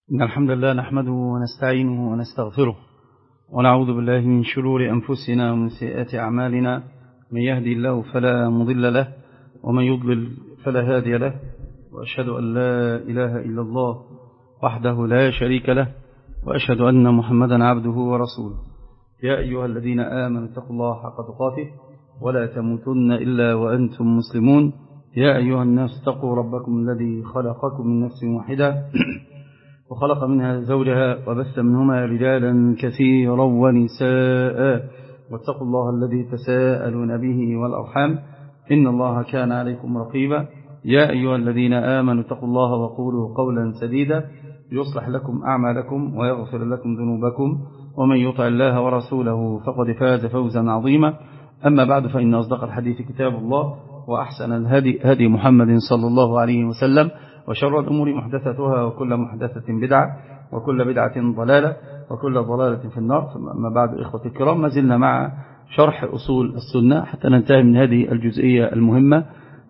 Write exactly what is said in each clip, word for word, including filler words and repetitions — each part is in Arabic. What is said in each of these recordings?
إن الحمد لله نحمده ونستعينه ونستغفره ونعوذ بالله من شرور أنفسنا ومن سيئات أعمالنا. من يهدي الله فلا مضل له ومن يضلل فلا هادي له، وأشهد أن لا إله إلا الله وحده لا شريك له، وأشهد أن محمدا عبده ورسوله. يا أيها الذين آمنوا اتقوا الله حق تقاته ولا تموتن إلا وأنتم مسلمون. يا أيها الناس اتقوا ربكم الذي خلقكم من نفس واحدة وخلق منها زوجها وبث منهما رجالا كثيرا ونساء، واتقوا الله الذي تساءلون به والأرحام إن الله كان عليكم رقيبا. يا أيها الذين آمنوا اتقوا الله وقولوا قولا سديدا يصلح لكم أعمالكم ويغفر لكم ذنوبكم، ومن يطع الله ورسوله فقد فاز فوزا عظيما. أما بعد، فإن أصدق الحديث كتاب الله، وأحسن الهدي هدي محمد صلى الله عليه وسلم، وشر الأمور محدثتها وكل محدثة بدعة وكل بدعة ضلالة وكل ضلالة في النار. أما بعد، إخوة الكرام، ما زلنا مع شرح أصول السنة حتى ننتهي من هذه الجزئية المهمة،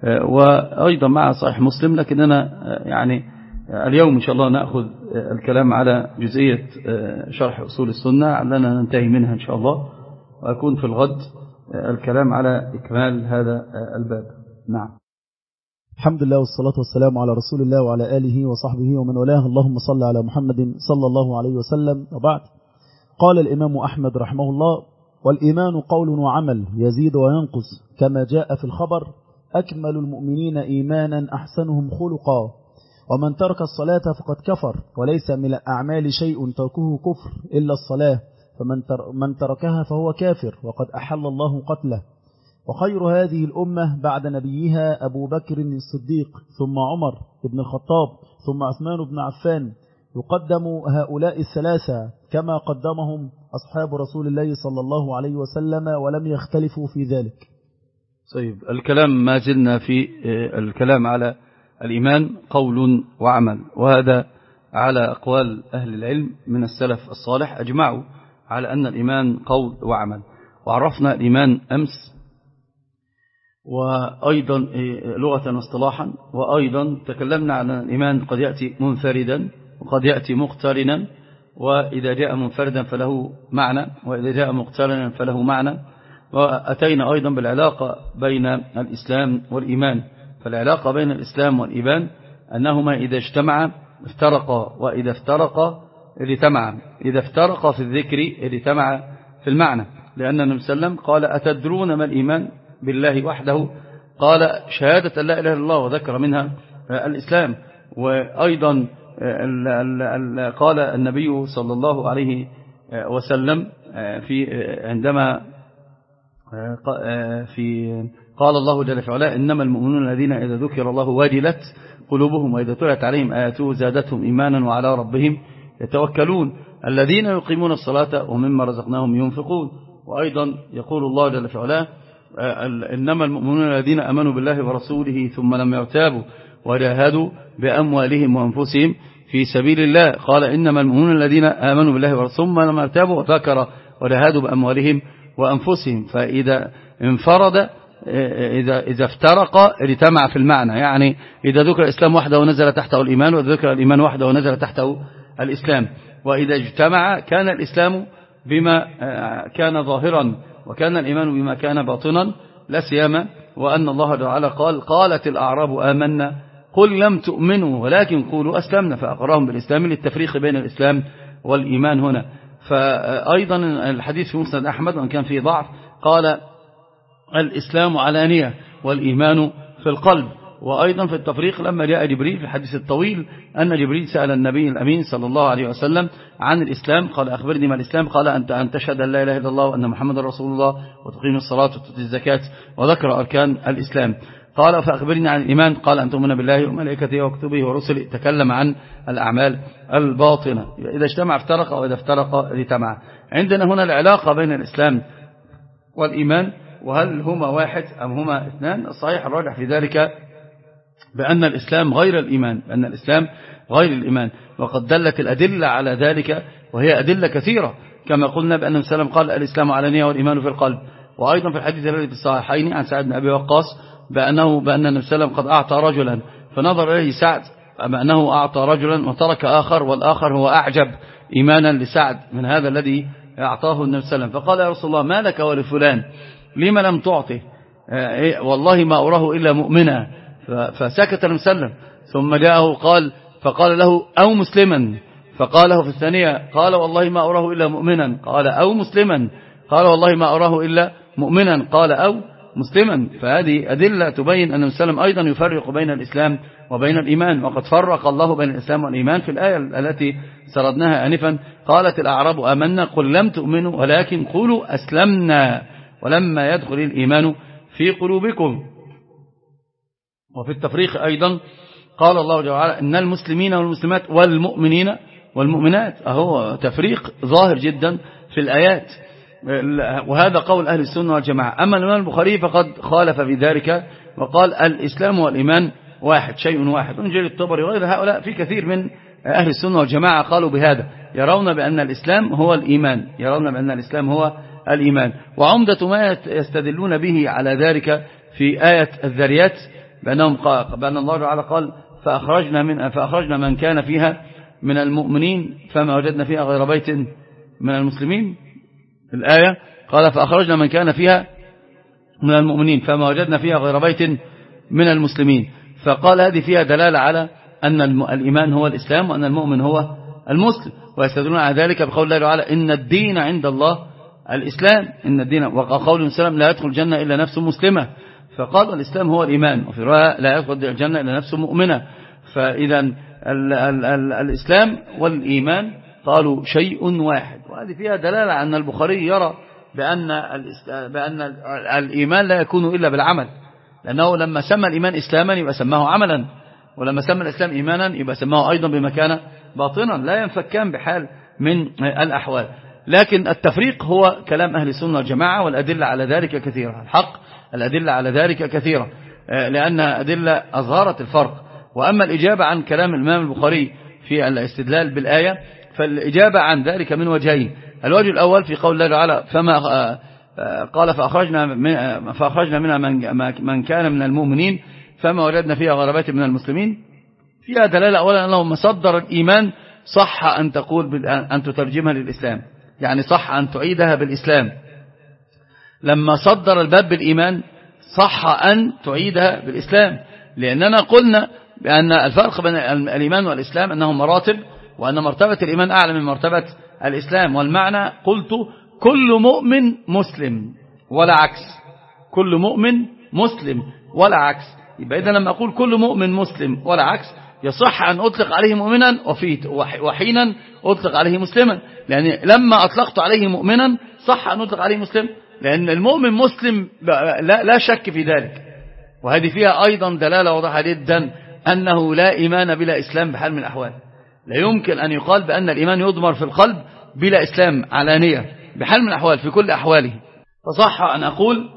وأيضا مع صحيح مسلم. لكننا يعني اليوم إن شاء الله نأخذ الكلام على جزئية شرح أصول السنة علنا ننتهي منها إن شاء الله، وأكون في الغد الكلام على إكمال هذا الباب. نعم. الحمد لله والصلاة والسلام على رسول الله وعلى آله وصحبه ومن والاه. اللهم صل على محمد صلى الله عليه وسلم. وبعد، قال الإمام أحمد رحمه الله: والإيمان قول وعمل يزيد وينقص كما جاء في الخبر، أكمل المؤمنين إيمانا أحسنهم خلقا، ومن ترك الصلاة فقد كفر، وليس من الأعمال شيء تركه كفر إلا الصلاة، فمن من تركها فهو كافر وقد أحل الله قتله. وخير هذه الأمة بعد نبيها أبو بكر الصديق، ثم عمر بن الخطاب، ثم عثمان بن عفان. يقدم هؤلاء الثلاثة كما قدمهم أصحاب رسول الله صلى الله عليه وسلم، ولم يختلفوا في ذلك. طيب، الكلام ما زلنا في الكلام على الإيمان قول وعمل، وهذا على أقوال أهل العلم من السلف الصالح، أجمعوا على أن الإيمان قول وعمل. وعرفنا الإيمان أمس، وأيضا لغة واصطلاحا، وأيضا تكلمنا عن الإيمان قد يأتي منفردا وقد يأتي مقترنا، وإذا جاء منفردا فله معنى، وإذا جاء مقترنا فله معنى. وأتينا أيضا بالعلاقة بين الإسلام والإيمان. فالعلاقة بين الإسلام والإيمان أنهما إذا اجتمعا افترقا، وإذا افترقا اجتمعا. إذا افترقا في الذكر اجتمعا في المعنى، لأن النبي صلى الله عليه وسلم قال: أتدرون ما الإيمان؟ بالله وحده. قال: شهادة لا إله إلا الله، وذكر منها الإسلام. وأيضا قال النبي صلى الله عليه وسلم في عندما في قال الله جل في علاه: إنما المؤمنون الذين إذا ذكر الله وجلت قلوبهم وإذا تليت عليهم آياته زادتهم إيمانا وعلى ربهم يتوكلون الذين يقيمون الصلاة ومما رزقناهم ينفقون. وأيضا يقول الله جل في علاه: إنما المؤمنون الذين أمنوا بالله ورسوله ثم لم يرتابوا وجاهدوا بأموالهم وأنفسهم في سبيل الله. قال: إنما المؤمنون الذين آمنوا بالله ورسوله ثم لم يرتابوا، وذكر وجاهدوا بأموالهم وأنفسهم. فإذا انفرد إذا إذا افترق اجتمع في المعنى، يعني إذا ذكر الإسلام وحده ونزل تحته الإيمان، وإذا ذكر الإيمان وحده ونزل تحته الإسلام. وإذا اجتمع كان الإسلام بما كان ظاهرا، وكان الإيمان بما كان باطنا، لا سيما وأن الله تعالى قال: قالت الأعراب آمنا قل لم تؤمنوا ولكن قولوا أسلمنا، فأقرهم بالإسلام للتفريق بين الإسلام والإيمان هنا. فأيضا الحديث في مسند أحمد وأن كان فيه ضعف، قال: الإسلام علانية والإيمان في القلب. وأيضا في التفريق لما جاء جبريل في الحديث الطويل أن جبريل سأل النبي الأمين صلى الله عليه وسلم عن الإسلام، قال: أخبرني ما الإسلام؟ قال: أنت أن تشهد أن لا إله إلا الله وأن محمد رسول الله وتقيم الصلاة وتؤتي الزكاة، وذكر أركان الإسلام. قال: فأخبرني عن الإيمان؟ قال: أن تؤمن بالله وملائكته وكتبه ورسله. تكلم عن الأعمال الباطنة. إذا اجتمع افترق، وإذا افترق اجتمع. عندنا هنا العلاقة بين الإسلام والإيمان، وهل هما واحد أم هما اثنان؟ الصحيح الراجح في ذلك بأن الإسلام غير الإيمان، بأن الإسلام غير الإيمان. وقد دلت الأدلة على ذلك، وهي أدلة كثيرة، كما قلنا بأن النبي صلى الله عليه وسلم قال: الإسلام علانية والإيمان في القلب. وأيضا في الحديث الذي في الصحيحين عن سعد بن أبي وقاص بأنه بأن النبي صلى الله عليه وسلم قد أعطى رجلا فنظر إليه سعد أنه أعطى رجلا وترك آخر، والآخر هو أعجب إيمانا لسعد من هذا الذي أعطاه النبي صلى الله عليه وسلم. فقال يا رسول الله ما لك ولفلان لما لم تعطه؟ والله ما أراه إلا مؤمنا. فسكت النبي صلى الله عليه وسلم، ثم جاءه قال فقال له أو مسلما، فقاله في الثانية قال والله ما أراه إلا مؤمنا، قال أو مسلما، قال والله ما أراه إلا مؤمنا، قال أو مسلما. فهذه أدلة تبين أن النبي صلى الله عليه وسلم أيضا يفرق بين الإسلام وبين الإيمان، وقد فرق الله بين الإسلام والإيمان في الآية التي سردناها آنفا. قالت الأعراب آمنا قل لم تؤمنوا ولكن قولوا أسلمنا ولما يدخل الإيمان في قلوبكم. وفي التفريق أيضا قال الله جل وعلا إن المسلمين والمسلمات والمؤمنين والمؤمنات، أهو تفريق ظاهر جدا في الآيات، وهذا قول أهل السنة والجماعة. أما الإمام البخاري فقد خالف في ذلك وقال الإسلام والإيمان واحد، شيء واحد. انجل الطبري وغير هؤلاء في كثير من أهل السنة والجماعة قالوا بهذا، يرون بأن الإسلام هو الإيمان، يرون بأن الإسلام هو الإيمان. وعمدة ما يستدلون به على ذلك في آية الذريات بأنهم بأن الله تعالى قال فأخرجنا من فأخرجنا من كان فيها من المؤمنين فما وجدنا فيها غير بيت من المسلمين. الآية قال فأخرجنا من كان فيها من المؤمنين فما وجدنا فيها غير بيت من المسلمين. فقال هذه فيها دلالة على أن الإيمان هو الإسلام وأن المؤمن هو المسلم، ويستدلون على ذلك بقول الله تعالى إن الدين عند الله الإسلام، إن الدين، وقول السلام لا يدخل الجنة إلا نفس مسلمة، فقال الإسلام هو الإيمان، وفي رواية لا يدخل الجنة إلا نفس مؤمنة. فإذا ال ال ال الإسلام والإيمان قالوا شيء واحد، وهذه فيها دلالة على أن البخاري يرى بأن, بأن الإيمان لا يكون إلا بالعمل، لأنه لما سمى الإيمان إسلاما يبقى سماه عملا، ولما سمى الإسلام إيمانا يبقى سماه أيضا بمكانة باطنا، لا ينفكان بحال من الأحوال. لكن التفريق هو كلام أهل السنة والجماعة، والأدلة على ذلك كثيرة، الحق الأدلة على ذلك كثيرة لأنها أدلة أظهرت الفرق. وأما الإجابة عن كلام الإمام البخاري في الاستدلال بالآية فالإجابة عن ذلك من وجهين. الوجه الأول في قول الله تعالى فما قال فأخرجنا من فأخرجنا منها من كان من المؤمنين فما وجدنا فيها غير بيت من المسلمين، فيها دلالة أولا أنه مصدر الإيمان صح أن تقول أن تترجمها للإسلام، يعني صح أن تعيدها بالإسلام. لما صدر الباب بالإيمان صح أن تعيدها بالإسلام، لأننا قلنا بأن الفرق بين الإيمان والإسلام أنه مراتب، وأن مرتبة الإيمان أعلى من مرتبة الإسلام. والمعنى قلت كل مؤمن مسلم ولا عكس، كل مؤمن مسلم ولا عكس. يبقى إذا لما أقول كل مؤمن مسلم ولا عكس يصح أن أطلق عليه مؤمنا وحينا أطلق عليه مسلما، لأن لما أطلقت عليه مؤمنا صح أن أطلق عليه مسلم، لأن المؤمن مسلم لا, لا شك في ذلك. وهذه فيها أيضا دلالة واضحة جدا أنه لا إيمان بلا إسلام بحال من الأحوال. لا يمكن أن يقال بأن الإيمان يضمر في القلب بلا إسلام علانية بحال من الأحوال في كل أحواله. فصح أن أقول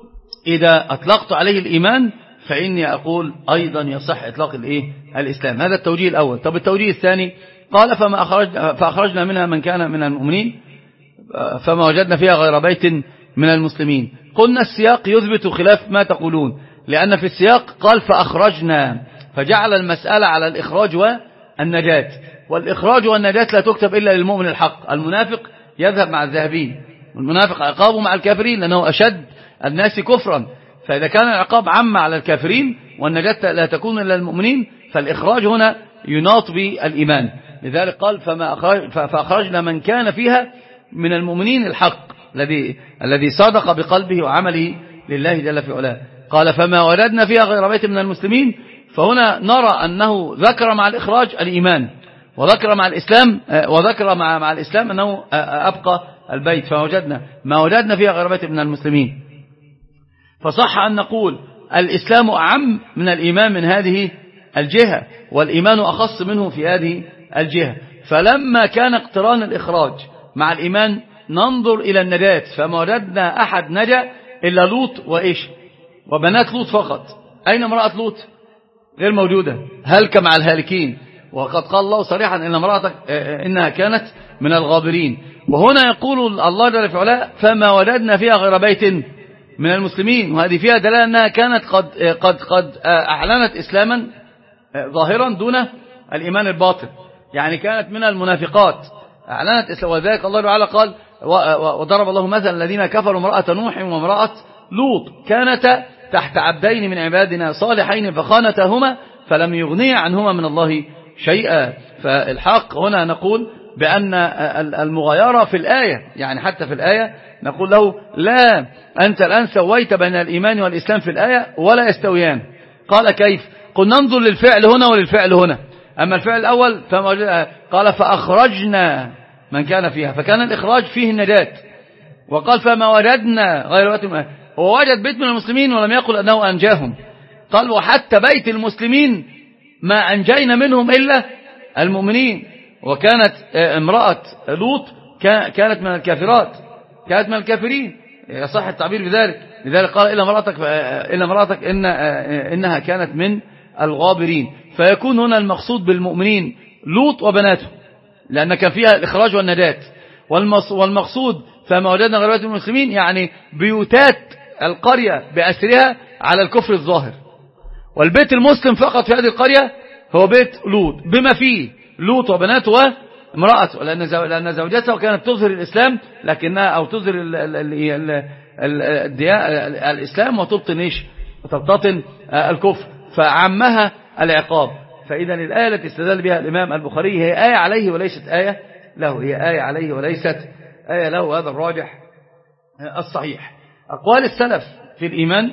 إذا أطلقت عليه الإيمان فإني أقول أيضا يصح إطلاق الإيه؟ الإسلام. هذا التوجيه الأول. طب التوجيه الثاني قال فما أخرج فأخرجنا منها من كان من المؤمنين فما وجدنا فيها غير بيت من المسلمين. قلنا السياق يثبت خلاف ما تقولون، لأن في السياق قال فأخرجنا، فجعل المسألة على الإخراج والنجاة، والإخراج والنجاة لا تكتب إلا للمؤمن الحق. المنافق يذهب مع الذاهبين، والمنافق عقابه مع الكافرين لأنه أشد الناس كفرا. فإذا كان العقاب عام على الكافرين والنجاة لا تكون إلا للمؤمنين فالإخراج هنا يناط بالإيمان. لذلك قال فما أخرج فأخرجنا من كان فيها من المؤمنين الحق الذي الذي صادق بقلبه وعمله لله جل في علاه. قال فما وجدنا فيها غير بيت من المسلمين، فهنا نرى أنه ذكر مع الإخراج الإيمان، وذكر مع الإسلام وذكر مع مع الإسلام أنه أبقى البيت، فوجدنا ما وجدنا فيها غير بيت من المسلمين. فصح أن نقول الإسلام أعم من الإيمان من هذه الجهة، والإيمان أخص منه في هذه الجهة. فلما كان اقتران الإخراج مع الإيمان ننظر إلى النجاة، فما وجدنا أحد نجا إلا لوط وإيش وبنات لوط فقط. أين امرأة لوط؟ غير موجودة، هلك مع الهالكين. وقد قال الله صريحا إن امرأتك إنها كانت من الغابرين. وهنا يقول الله جل في علاه فما وجدنا فيها غير بيت من المسلمين، وهذه فيها دلالة أنها كانت قد قد قد أعلنت إسلاما ظاهرا دون الإيمان الباطن، يعني كانت من المنافقات أعلنت إسلام. وذلك الله تعالى قال وضرب الله مثلا الذين كفروا امرأة نوح وامرأة لوط كانتا تحت عبدين من عبادنا صالحين فخانتاهما فلم يغني عنهما من الله شيئا. فالحق هنا نقول بأن المغايرة في الآية، يعني حتى في الآية نقول له لا أنت الآن سويت بين الإيمان والإسلام في الآية ولا يستويان. قال كيف؟ قل ننظر للفعل هنا وللفعل هنا. أما الفعل الأول قال فأخرجنا من كان فيها، فكان الإخراج فيه النجاة. وقال فما وجدنا غير بيت، هو وجد بيت من المسلمين ولم يقل أنه أنجاهم. قال وحتى بيت المسلمين ما أنجينا منهم إلا المؤمنين. وكانت امرأة لوط كانت من الكافرات، كانت من الكافرين، يصح التعبير بذلك. لذلك قال إلا امرأتك إلا امرأتك إن إنها كانت من الغابرين. فيكون هنا المقصود بالمؤمنين لوط وبناته، لأن كان فيها الإخراج والنجاة. والمقصود فما وجدنا غير بيت المسلمين يعني بيوتات القرية بأسرها على الكفر الظاهر. والبيت المسلم فقط في هذه القرية هو بيت لوط بما فيه لوط وبناته وامرأته، لأن زوجته كانت تظهر الإسلام لكنها أو تظهر ال ال ال ال ال الإسلام وتبطن إيش وتبطن الكفر، فعمها العقاب. فإذا الآية التي استدل بها الإمام البخاري هي آية عليه وليست آية له، هي آية عليه وليست آية له. هذا الراجح الصحيح. أقوال السلف في الإيمان،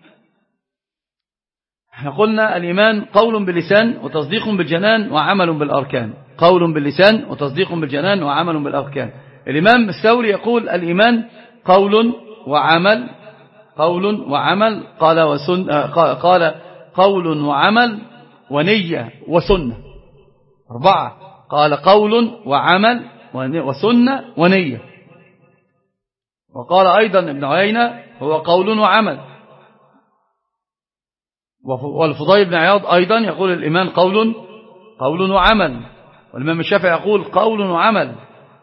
احنا قلنا الإيمان قول باللسان وتصديق بالجنان وعمل بالأركان. قول باللسان وتصديق بالجنان وعمل بالأركان. الإمام الثوري يقول الإيمان قول وعمل، قول وعمل قال وسن قال قول وعمل ونية وسنة. أربعة قال قول وعمل وسنة ونية. وقال أيضا ابن عيينة هو قول وعمل. والفضيل بن عياض أيضا يقول الإيمان قول قول وعمل. والإمام الشافعي يقول قول وعمل.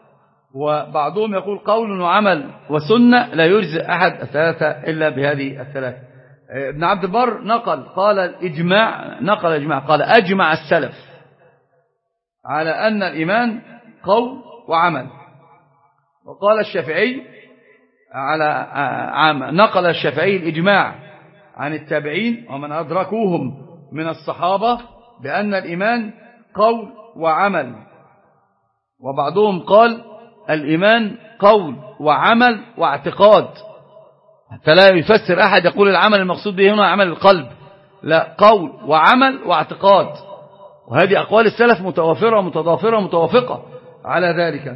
وبعضهم يقول قول وعمل وسنة، لا يجزئ أحد الثلاثة إلا بهذه الثلاثة. ابن عبد البر نقل قال الإجماع نقل الإجماع قال أجمع السلف على أن الإيمان قول وعمل. وقال الشافعي على عام نقل الشافعي الإجماع عن التابعين ومن أدركوهم من الصحابة بأن الإيمان قول وعمل. وبعضهم قال الإيمان قول وعمل واعتقاد، حتى لا يفسر أحد يقول العمل المقصود به هنا عمل القلب، لا، قول وعمل واعتقاد. وهذه أقوال السلف متوافرة متضافرة متوافقة على ذلك.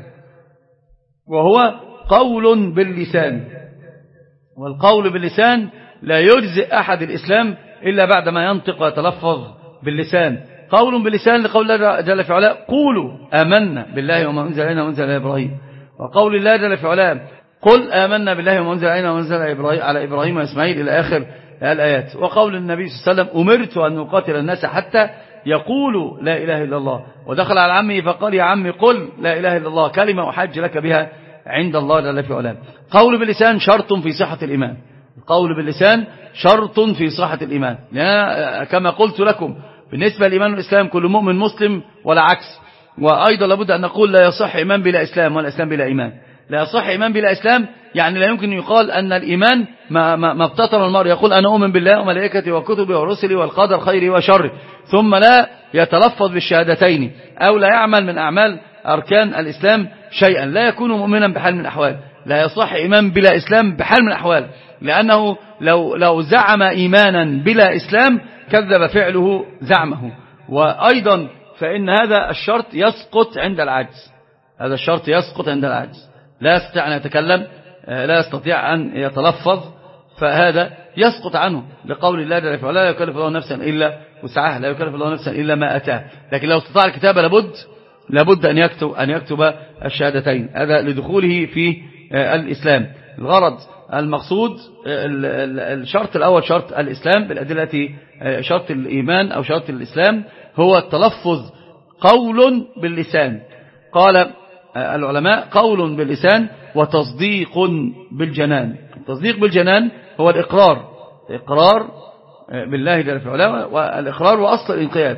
وهو قول باللسان، والقول باللسان لا يجزئ أحد الإسلام إلا بعدما ينطق ويتلفظ باللسان. قول باللسان لقول الله جل في علاه قولوا آمنا بالله وما أنزل إلينا وأنزل إلى إبراهيم. وقول الله جل في علاه قل آمنا بالله وما أنزل إلينا وأنزل على إبراهيم وإسماعيل إلى آخر الآيات. وقول النبي صلى الله عليه وسلم أمرت أن أقاتل الناس حتى يقولوا لا إله إلا الله. ودخل على عمه فقال يا عمي قل لا إله إلا الله كلمة أحج لك بها عند الله جل في علاه. قول باللسان شرط في صحة الإيمان. القول باللسان شرط في صحة الإيمان، لأن كما قلت لكم بالنسبة للإيمان والإسلام كل مؤمن مسلم ولا عكس. وأيضا لابد أن نقول لا يصح إيمان بلا إسلام ولا إسلام بلا إيمان. لا يصح إيمان بلا إسلام يعني لا يمكن يقال أن الإيمان ما, ما, ما ابتطر المرء يقول أنا أؤمن بالله وملائكته وكتبه ورسله والقدر خيره وشره ثم لا يتلفظ بالشهادتين أو لا يعمل من أعمال أركان الإسلام شيئا، لا يكون مؤمنا بحال من الأحوال. لا يصح إيمان بلا إسلام بحال من الأحوال، لأنه لو, لو زعم إيمانا بلا إسلام كذب فعله زعمه. وأيضا فإن هذا الشرط يسقط عند العجز، هذا الشرط يسقط عند العجز، لا يستطيع أن يتكلم، لا يستطيع أن يتلفظ، فهذا يسقط عنه لقول الله جل وعلا لا يكلف الله نفسا إلا وسعها، لا يكلف الله نفسا إلا ما أتاه. لكن لو استطاع الكتابة لابد لابد أن يكتب أن يكتب الشهادتين، هذا لدخوله في الإسلام. الغرض المقصود الشرط الأول شرط الإسلام بالأدلة، شرط الإيمان أو شرط الإسلام هو التلفظ قول باللسان. قال العلماء قول باللسان وتصديق بالجنان. التصديق بالجنان هو الإقرار، إقرار بالله جل في علاه، والإقرار وأصل الانقياد.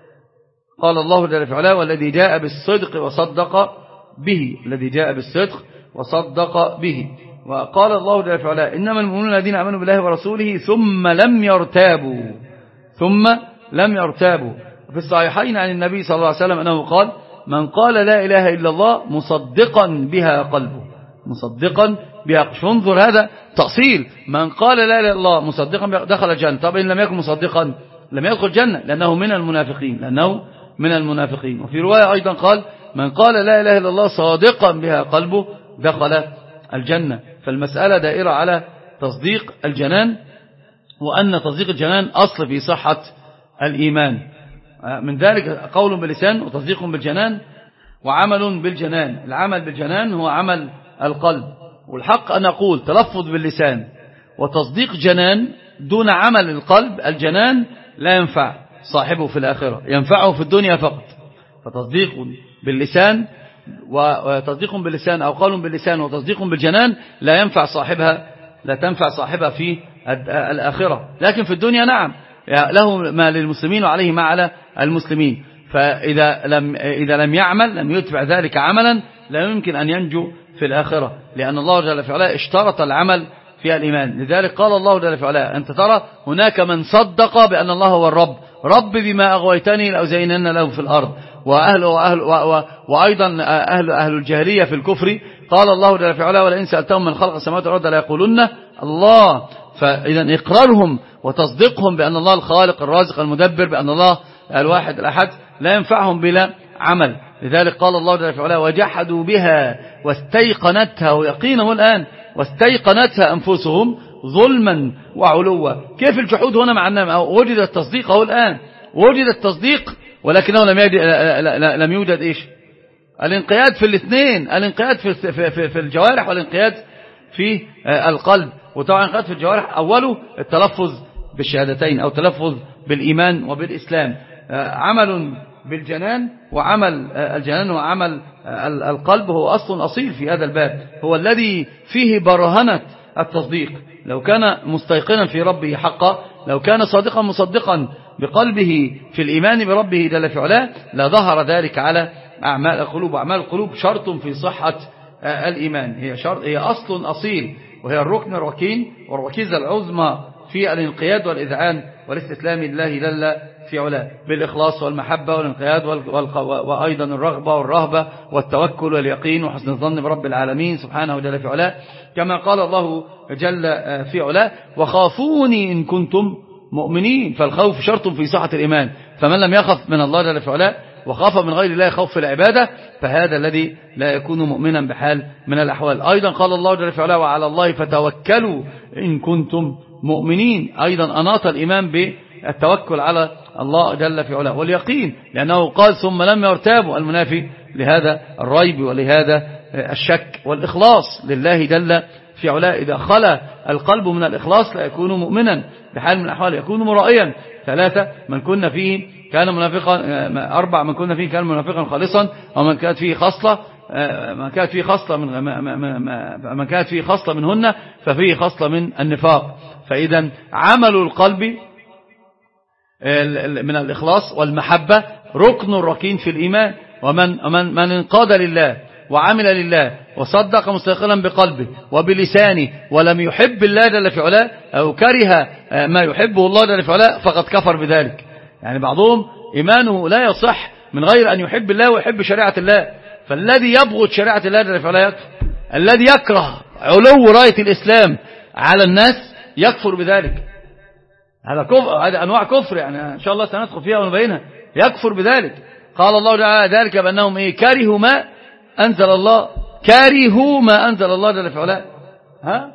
قال الله جل في علاه والذي جاء بالصدق وصدق به، الذي جاء بالصدق وصدق به. وقال الله جل في علاه إنما المؤمنون الذين آمنوا بالله ورسوله ثم لم يرتابوا، ثم لم يرتابوا. في الصحيحين عن النبي صلى الله عليه وسلم أنه قال من قال لا إله إلا الله مصدقا بها قلبه، مصدقا بها. انظر هذا تأصيل، من قال لا إله إلا الله مصدقا بها دخل الجنة. طب إن لم يكن مصدقا لم يدخل الجنة، لأنه من المنافقين، لأنه من المنافقين. وفي رواية أيضا قال من قال لا إله إلا الله صادقا بها قلبه دخل الجنة. فالمسألة دائرة على تصديق الجنان، وأن تصديق الجنان أصل في صحة الإيمان. من ذلك قول باللسان وتصديق بالجنان وعمل بالجنان. العمل بالجنان هو عمل القلب، والحق أن أقول تلفظ باللسان وتصديق جنان دون عمل القلب الجنان لا ينفع صاحبه في الآخرة، ينفعه في الدنيا فقط. فتصديق باللسان وتصديق باللسان أو قول باللسان وتصديق بالجنان لا ينفع صاحبها، لا تنفع صاحبها في الآخرة، لكن في الدنيا نعم له ما للمسلمين وعليه ما على المسلمين. فإذا لم, إذا لم يعمل لم يتبع ذلك عملا لا يمكن أن ينجو في الآخرة، لأن الله جل في علاه اشترط العمل في الإيمان. لذلك قال الله جل في علاه أنت ترى هناك من صدق بأن الله هو الرب، رب بما أغويتني لأزينن له في الأرض، وأهل وأهل وأيضا أهل, أهل الجاهلية في الكفر قال الله جل في علاه ولئن سألتهم من خلق السماوات والأرض لا يقولون الله. فإذا إقرارهم وتصديقهم بأن الله الخالق الرازق المدبر، بأن الله الواحد الأحد، لا ينفعهم بلا عمل. لذلك قال الله جل في علاه وجحدوا بها واستيقنتها، ويقينه الآن واستيقنتها أنفسهم ظلما وعلوا. كيف الجحود هنا مع أنه وجد التصديق؟ هو الآن وجد التصديق ولكنه لم يوجد, لم يوجد إيش؟ الانقياد في الاثنين، الانقياد في, في, في الجوارح والانقياد في القلب. وطبعا الانقياد في الجوارح أوله التلفظ بالشهادتين أو التلفظ بالإيمان وبالإسلام. عمل بالجنان وعمل الجنان وعمل القلب هو أصل أصيل في هذا الباب، هو الذي فيه برهنة التصديق. لو كان مستيقنا في ربه حقا، لو كان صادقا مصدقا بقلبه في الإيمان بربه جل في علاه لظهر ذلك على أعمال القلوب. أعمال القلوب شرط في صحة الإيمان، هي شرط، هي أصل أصيل، وهي الركن الركين والركيزة العظمى في الانقياد والإذعان والاستسلام لله جل في علاه، بالإخلاص والمحبة والانقياد وأيضا الرغبة والرهبة والتوكل واليقين وحسن الظن برب العالمين سبحانه جل في علاه، كما قال الله جل في علاه وخافوني إن كنتم مؤمنين. فالخوف شرط في صحة الإيمان، فمن لم يخف من الله جل في علاه وخاف من غير الله خوف في العبادة فهذا الذي لا يكون مؤمنا بحال من الأحوال. أيضا قال الله جل في علاه وعلى الله فتوكلوا إن كنتم مؤمنين. أيضا أناط الإيمان بالتوكل على الله جل في علاه واليقين، لأنه قال ثم لم يرتابوا، المنافي لهذا الريب ولهذا الشك. والإخلاص لله جل في علاه، إذا خلى القلب من الإخلاص لا يكون مؤمنا بحال من الأحوال، يكون مرائيا. ثلاثة من كنا فيه كان منافقا، أربع من كنا فيه كان منافقا خالصا، ومن كانت فيه خصلة من كانت فيه خصلة من من كانت فيه خصلة منهن ففيه خصلة من النفاق. فإذا عمل القلب من الإخلاص والمحبة ركن ركين في الإيمان. ومن من من انقاد لله وعمل لله وصدق مستيقنا بقلبه وبلسانه ولم يحب الله جل في علاه أو كره ما يحبه الله جل في علاه فقد كفر بذلك. يعني بعضهم إيمانه لا يصح من غير أن يحب الله ويحب شريعة الله. فالذي يبغض شريعة الله جل في علاه يكفر، الذي يكره علو راية الإسلام على الناس يكفر بذلك. هذا كفر، هذا أنواع كفر، يعني إن شاء الله سندخل فيها ونبينها. يكفر بذلك. قال الله تعالى ذلك بأنهم إيه كرهوا ما أنزل الله، كرهوا ما أنزل الله جل في علاه، ها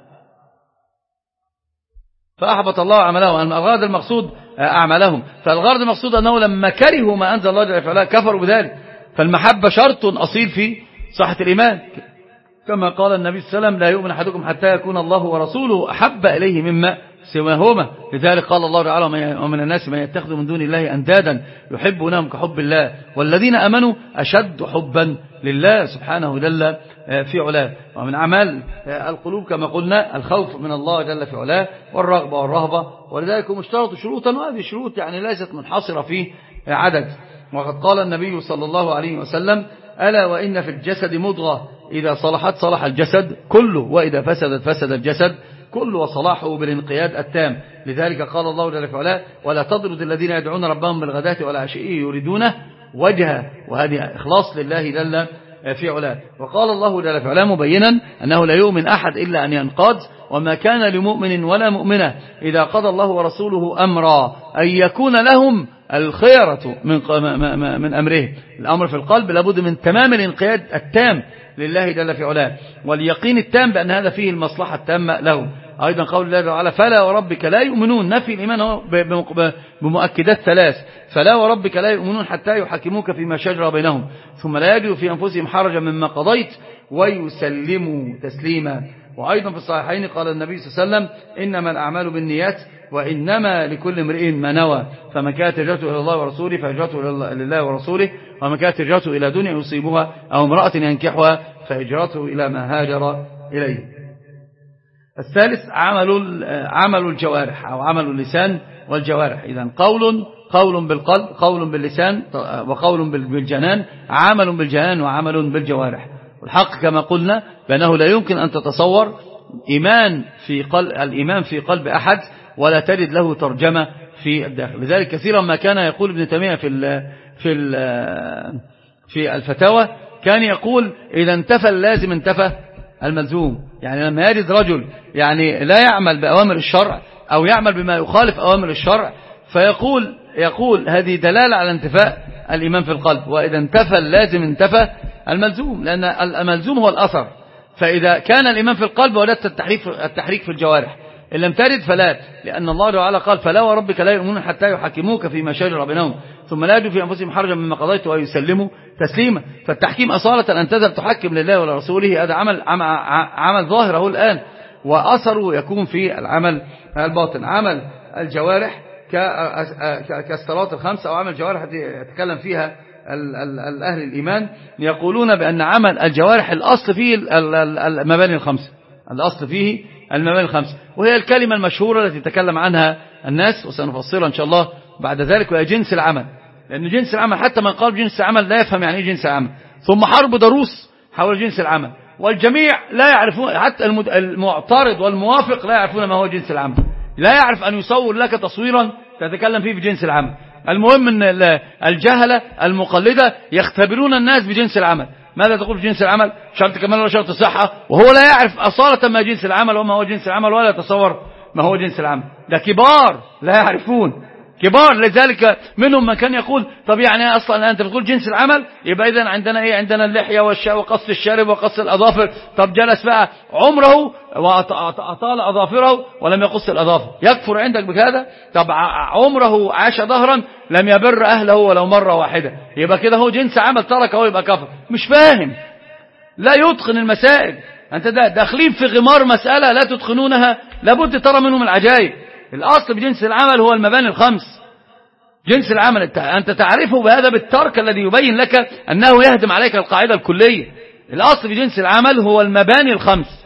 فأحبط الله أعمالهم. الغرض المقصود أعمالهم، فالغرض المقصود أنه لما كرهوا ما أنزل الله جل في علاه كفروا بذلك. فالمحبة شرط أصيل في صحة الإيمان، كما قال النبي صلى الله عليه وسلم لا يؤمن أحدكم حتى يكون الله ورسوله أحب إليه مما سواهما. لذلك قال الله تعالى ومن الناس من يتخذ من دون الله أندادا يحبونهم كحب الله والذين أمنوا أشد حبا لله سبحانه جل في علاه. ومن أعمال القلوب كما قلنا الخوف من الله جل في علاه والرغبة والرهبة، ولذلك هم اشترطوا شروطا، وهذه شروط يعني ليست منحصرة في عدد. وقد قال النبي صلى الله عليه وسلم ألا وإن في الجسد مضغة إذا صلحت صلح الجسد كله وإذا فسدت فسد الجسد كله وصلاحه بالانقياد التام. لذلك قال الله جل في علاه ولا تطرد الذين يدعون ربهم بالغداة والعشي يريدونه وجهه، وهذه إخلاص لله جل في علاه. وقال الله جل في علاه مبينا أنه لا يؤمن أحد إلا أن ينقاد وما كان لمؤمن ولا مؤمنة إذا قضى الله ورسوله أمرا أن يكون لهم الخيرة من من أمره. الأمر في القلب لابد من تمام الانقياد التام لله جل في علاه واليقين التام بأن هذا فيه المصلحة التامة له. أيضا قول الله تعالى فلا وربك لا يؤمنون، نفي الإيمان هو بمؤكدات ثلاث، فلا وربك لا يؤمنون حتى يحكموك فيما شجر بينهم ثم لا يجدوا في أنفسهم حرجا مما قضيت ويسلموا تسليما. وأيضا في الصحيحين قال النبي صلى الله عليه وسلم إنما الأعمال بالنيات وإنما لكل امرئ ما نوى فمن كانت هجرته إلى الله ورسوله فهجرته لله ورسوله ومن كانت هجرته إلى دنيا يصيبها أو امرأة ينكحها فهجرته إلى ما هاجر إليه. الثالث عمل عمل الجوارح أو عمل اللسان والجوارح. إذن قول قول بالقلب، قول باللسان، وقول بالجنان، عمل بالجنان وعمل بالجوارح. والحق كما قلنا بأنه لا يمكن أن تتصور إيمان في قلب الإيمان في قلب أحد ولا تجد له ترجمة في الداخل. لذلك كثيرا ما كان يقول ابن تيمية في ال في ال في الفتاوى كان يقول إذا انتفى اللازم انتفى الملزوم. يعني لما يجد رجل يعني لا يعمل بأوامر الشرع أو يعمل بما يخالف أوامر الشرع فيقول يقول هذه دلالة على انتفاء الإيمان في القلب. وإذا انتفى اللازم انتفى الملزوم، لأن الملزوم هو الأثر. فإذا كان الإيمان في القلب وجدت التحريك التحريك في الجوارح، إن لم ترد فلا، لأن الله تعالى قال فلا وربك لا يؤمنون حتى يحكموك فيما شجر بينهم ثم لا يجدوا في أنفسهم حرجا مما قضيت ويسلموا تسليما. فالتحكيم أصالة أن تذهب تحكم لله ولرسوله، هذا عمل عمل ظاهره الآن وأثره يكون في العمل الباطن. عمل الجوارح كالصلاة الخمس أو عمل الجوارح يتكلم فيها الأهل الإيمان يقولون بأن عمل الجوارح الأصل فيه المباني الخمسة، الأصل فيه المباني الخمسة، وهي الكلمة المشهورة التي تكلم عنها الناس وسنفصلها إن شاء الله بعد ذلك، وهي جنس العمل. لأن جنس العمل حتى من قال جنس العمل لا يفهم يعني جنس العمل، ثم حرب ضروس حول جنس العمل، والجميع لا يعرفون، حتى المعترض والموافق لا يعرفون ما هو جنس العمل، لا يعرف أن يصور لك تصويرا تتكلم فيه في جنس العمل. المهم أن الجهلة المقلدة يختبرون الناس بجنس العمل. ماذا تقول في جنس العمل؟ شرط كمال ولا شرط صحة؟ وهو لا يعرف أصالة ما جنس العمل وما هو جنس العمل ولا يتصور ما هو جنس العمل. ده كبار لا يعرفون، كبار. لذلك منهم من كان يقول طب يعني أصلا أنت بتقول جنس العمل يبقى إذن عندنا إيه؟ عندنا اللحية وقص الشارب وقص الأظافر. طب جلس بقى عمره وأطال أظافره ولم يقص الأظافر، يكفر عندك بهذا؟ طب عمره عاش ظهرا لم يبر أهله ولو مرة واحدة، يبقى كده هو جنس عمل تركه يبقى كفر. مش فاهم، لا يتقن المسائل. أنت داخلين في غمار مسألة لا تتقنونها، لابد ترى منهم العجائب. الأصل بجنس العمل هو المباني الخمس. جنس العمل أنت تعرفه بهذا بالترك الذي يبين لك أنه يهدم عليك القاعدة الكلية. الأصل بجنس العمل هو المباني الخمس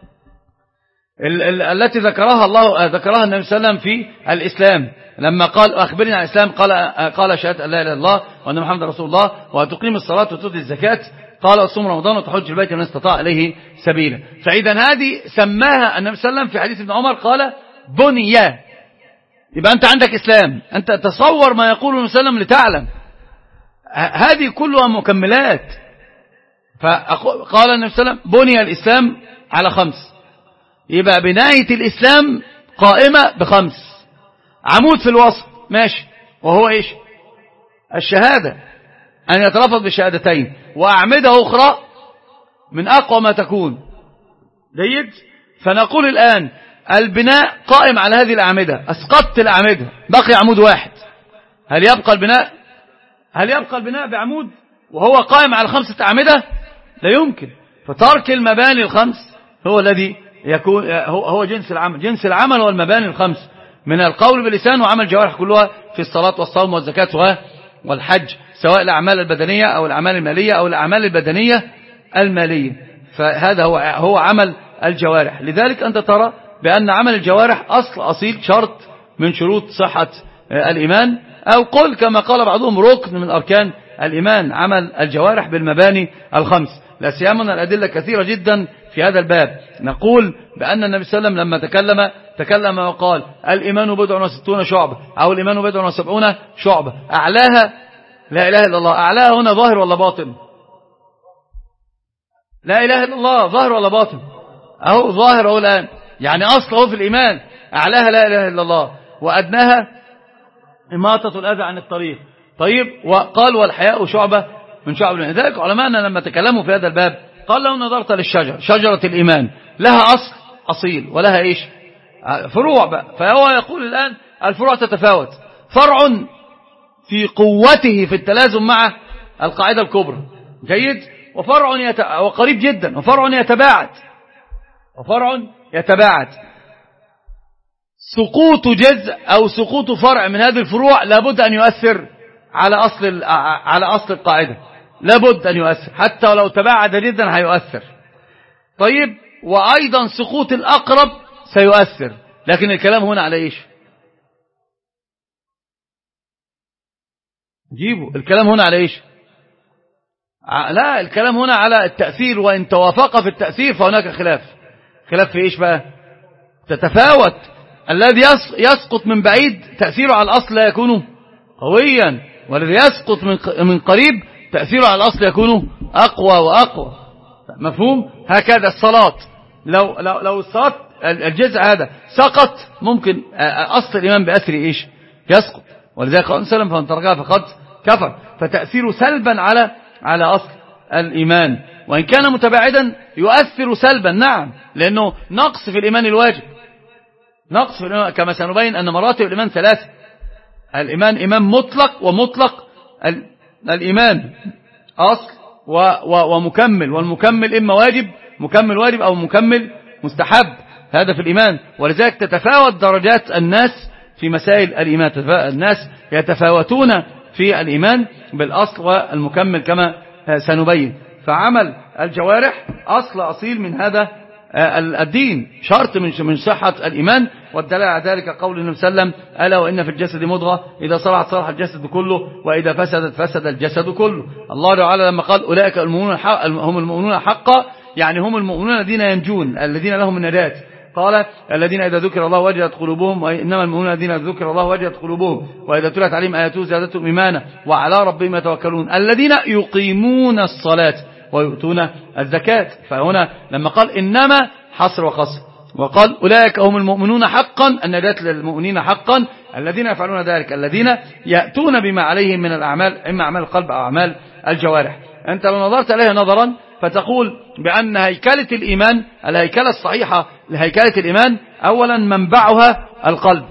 التي ذكرها الله ذكرها النبي صلى الله عليه وسلم في الإسلام لما قال أخبرنا عن الإسلام، قال قال شهادة أن لا إله إلا الله وأن محمد رسول الله وتقيم الصلاة وتؤتي الزكاة، قال وتصوم رمضان وتحج البيت من استطاع إليه سبيلا. فإذا هذه سماها النبي صلى الله عليه وسلم في حديث ابن عمر قال بنية. يبقى أنت عندك إسلام، أنت تصور ما يقول النبي صلى الله عليه وسلم لتعلم هذه كلها مكملات. فقال النبي صلى الله عليه وسلم بني الإسلام على خمس، يبقى بناية الإسلام قائمة بخمس. عمود في الوسط ماشي، وهو إيش؟ الشهادة، أن يتلفظ بالشهادتين، وأعمدة أخرى من أقوى ما تكون. جيد. فنقول الآن البناء قائم على هذه الأعمدة، أسقطت الأعمدة بقي عمود واحد، هل يبقى البناء هل يبقى البناء بعمود وهو قائم على خمسة أعمدة؟ لا يمكن. فترك المباني الخمس هو الذي يكون هو هو جنس العمل. جنس العمل هو المباني الخمس من القول باللسان وعمل الجوارح كلها في الصلاة والصوم والزكاة والحج، سواء الأعمال البدنية أو الأعمال المالية أو الأعمال البدنية المالية. فهذا هو هو عمل الجوارح. لذلك أنت ترى بأن عمل الجوارح أصل أصيل، شرط من شروط صحة الإيمان، أو قل كما قال بعضهم ركن من أركان الإيمان، عمل الجوارح بالمباني الخمس. لا سيما الأدلة كثيرة جدا في هذا الباب. نقول بأن النبي صلى الله عليه وسلم لما تكلم تكلم وقال الإيمان بضع وستون شعبة، أو الإيمان بضع وسبعون شعبة، أعلاها لا إله إلا الله. أعلاها هنا ظاهر ولا باطن؟ لا إله إلا الله ظاهر ولا باطن؟ أهو ظاهر أهو الآن، يعني أصله في الإيمان أعلاها لا إله إلا الله، وأدناها إماطة الأذى عن الطريق. طيب، وقال والحياء شعبة من شعب الإيمان. لذلك علماءنا لما تكلموا في هذا الباب قال لو نظرت للشجر، شجرة الإيمان لها أصل أصيل ولها إيش؟ فروع بقى. فهو يقول الآن الفروع تتفاوت، فرع في قوته في التلازم مع القاعدة الكبرى جيد، وفرع يت... وقريب جدا، وفرع يتباعد وفرع يتباعد. سقوط جزء أو سقوط فرع من هذه الفروع لابد أن يؤثر على أصل على أصل القاعدة، لابد أن يؤثر، حتى ولو تباعد جدا هيؤثر. طيب، وأيضا سقوط الأقرب سيؤثر، لكن الكلام هنا على إيش؟ جيبوا الكلام هنا على إيش؟ لا، الكلام هنا على التأثير، وإن توافق في التأثير فهناك خلاف. خلاف في إيش بقى؟ تتفاوت. الذي يسقط من بعيد تأثيره على الأصل لا يكون قويا، والذي يسقط من قريب تأثيره على الأصل يكون أقوى وأقوى. مفهوم؟ هكذا الصلاة، لو لو لو الصلاة الجزء هذا سقط ممكن أصل الإيمان بأثر إيش؟ يسقط. ولذلك قال صلى الله عليه وسلم فمن تركها فقد كفر. فتأثيره سلبا على على أصل الإيمان، وإن كان متباعدا يؤثر سلبا، نعم، لأنه نقص في الإيمان الواجب، نقص في الإيمان، كما سنبين أن مراتب الإيمان ثلاثة. الإيمان إيمان مطلق، ومطلق الإيمان أصل ومكمل، والمكمل إما واجب، مكمل واجب أو مكمل مستحب، هذا في الإيمان. ولذلك تتفاوت درجات الناس في مسائل الإيمان، الناس يتفاوتون في الإيمان بالأصل والمكمل كما سنبين. فعمل الجوارح أصل أصيل من هذا الدين، شرط من صحة الإيمان. والدليل على ذلك قول النبي صلى الله عليه وسلم ألا وإن في الجسد مضغة إذا صلحت صلح الجسد كله وإذا فسدت فسد الجسد كله. الله تعالى لما قال أولئك المؤمنون هم المؤمنون حقا، يعني هم المؤمنون الذين ينجون، الذين لهم النجاة. قال الذين إذا ذكر الله وجلت قلوبهم، وإنما المؤمنون الذين إذا ذكر الله وجلت قلوبهم وإذا تلت عليهم آياته زادتهم إيمانا وعلى ربهم يتوكلون الذين يقيمون الصلاة ويؤتون الزكاة. فهنا لما قال إنما حصر وقصر، وقال أولئك هم المؤمنون حقا، النجاة للمؤمنين حقا الذين يفعلون ذلك، الذين يأتون بما عليهم من الأعمال، إما أعمال القلب أو أعمال الجوارح. أنت لو نظرت عليها نظرا فتقول بأن هيكلة الإيمان، الهيكلة الصحيحة لهيكلة الإيمان، أولا منبعها القلب،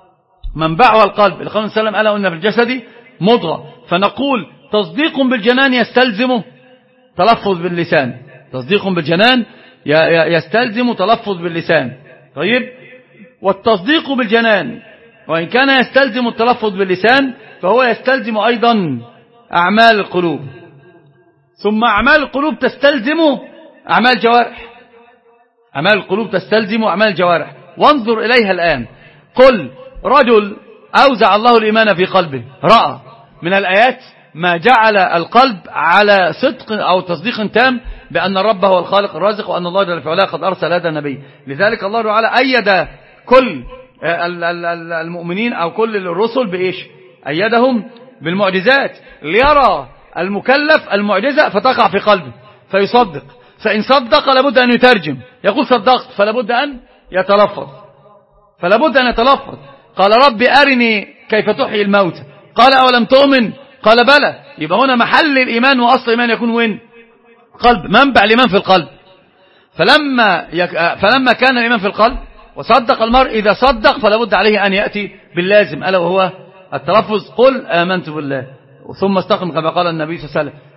منبعها القلب. القول صلى الله عليه وسلم ألا وإن في الجسد مضغة. فنقول تصديق بالجنان يستلزم تلفظ باللسان، تصديق بالجنان يستلزم تلفظ باللسان. طيب، والتصديق بالجنان وإن كان يستلزم التلفظ باللسان فهو يستلزم أيضا أعمال القلوب، ثم أعمال القلوب تستلزم أعمال الجوارح، أعمال القلوب تستلزم أعمال الجوارح. وانظر إليها الآن، قل رجل أوزع الله الإيمان في قلبه، رأى من الآيات ما جعل القلب على صدق أو تصديق تام بأن الرب هو الخالق الرازق، وأن الله جل في علاه قد أرسل هذا النبي. لذلك الله تعالى أيد كل المؤمنين أو كل الرسل بإيش؟ أيدهم بالمعجزات، ليرى المكلف المعجزة فتقع في قلبه فيصدق. فإن صدق لابد أن يترجم، يقول صدقت فلابد أن يتلفظ، فلابد أن يتلفظ. قال ربي أرني كيف تحيي الموتى، قال أولم تؤمن، قال بلى. يبقى هنا محل الإيمان وأصل الإيمان يكون وين؟ قلب، منبع الإيمان في القلب. فلما يك... فلما كان الإيمان في القلب وصدق المرء، إذا صدق فلابد عليه أن يأتي باللازم ألا وهو التلفظ، قل آمنت بالله ثم استقم كما قال النبي صلى الله عليه وسلم.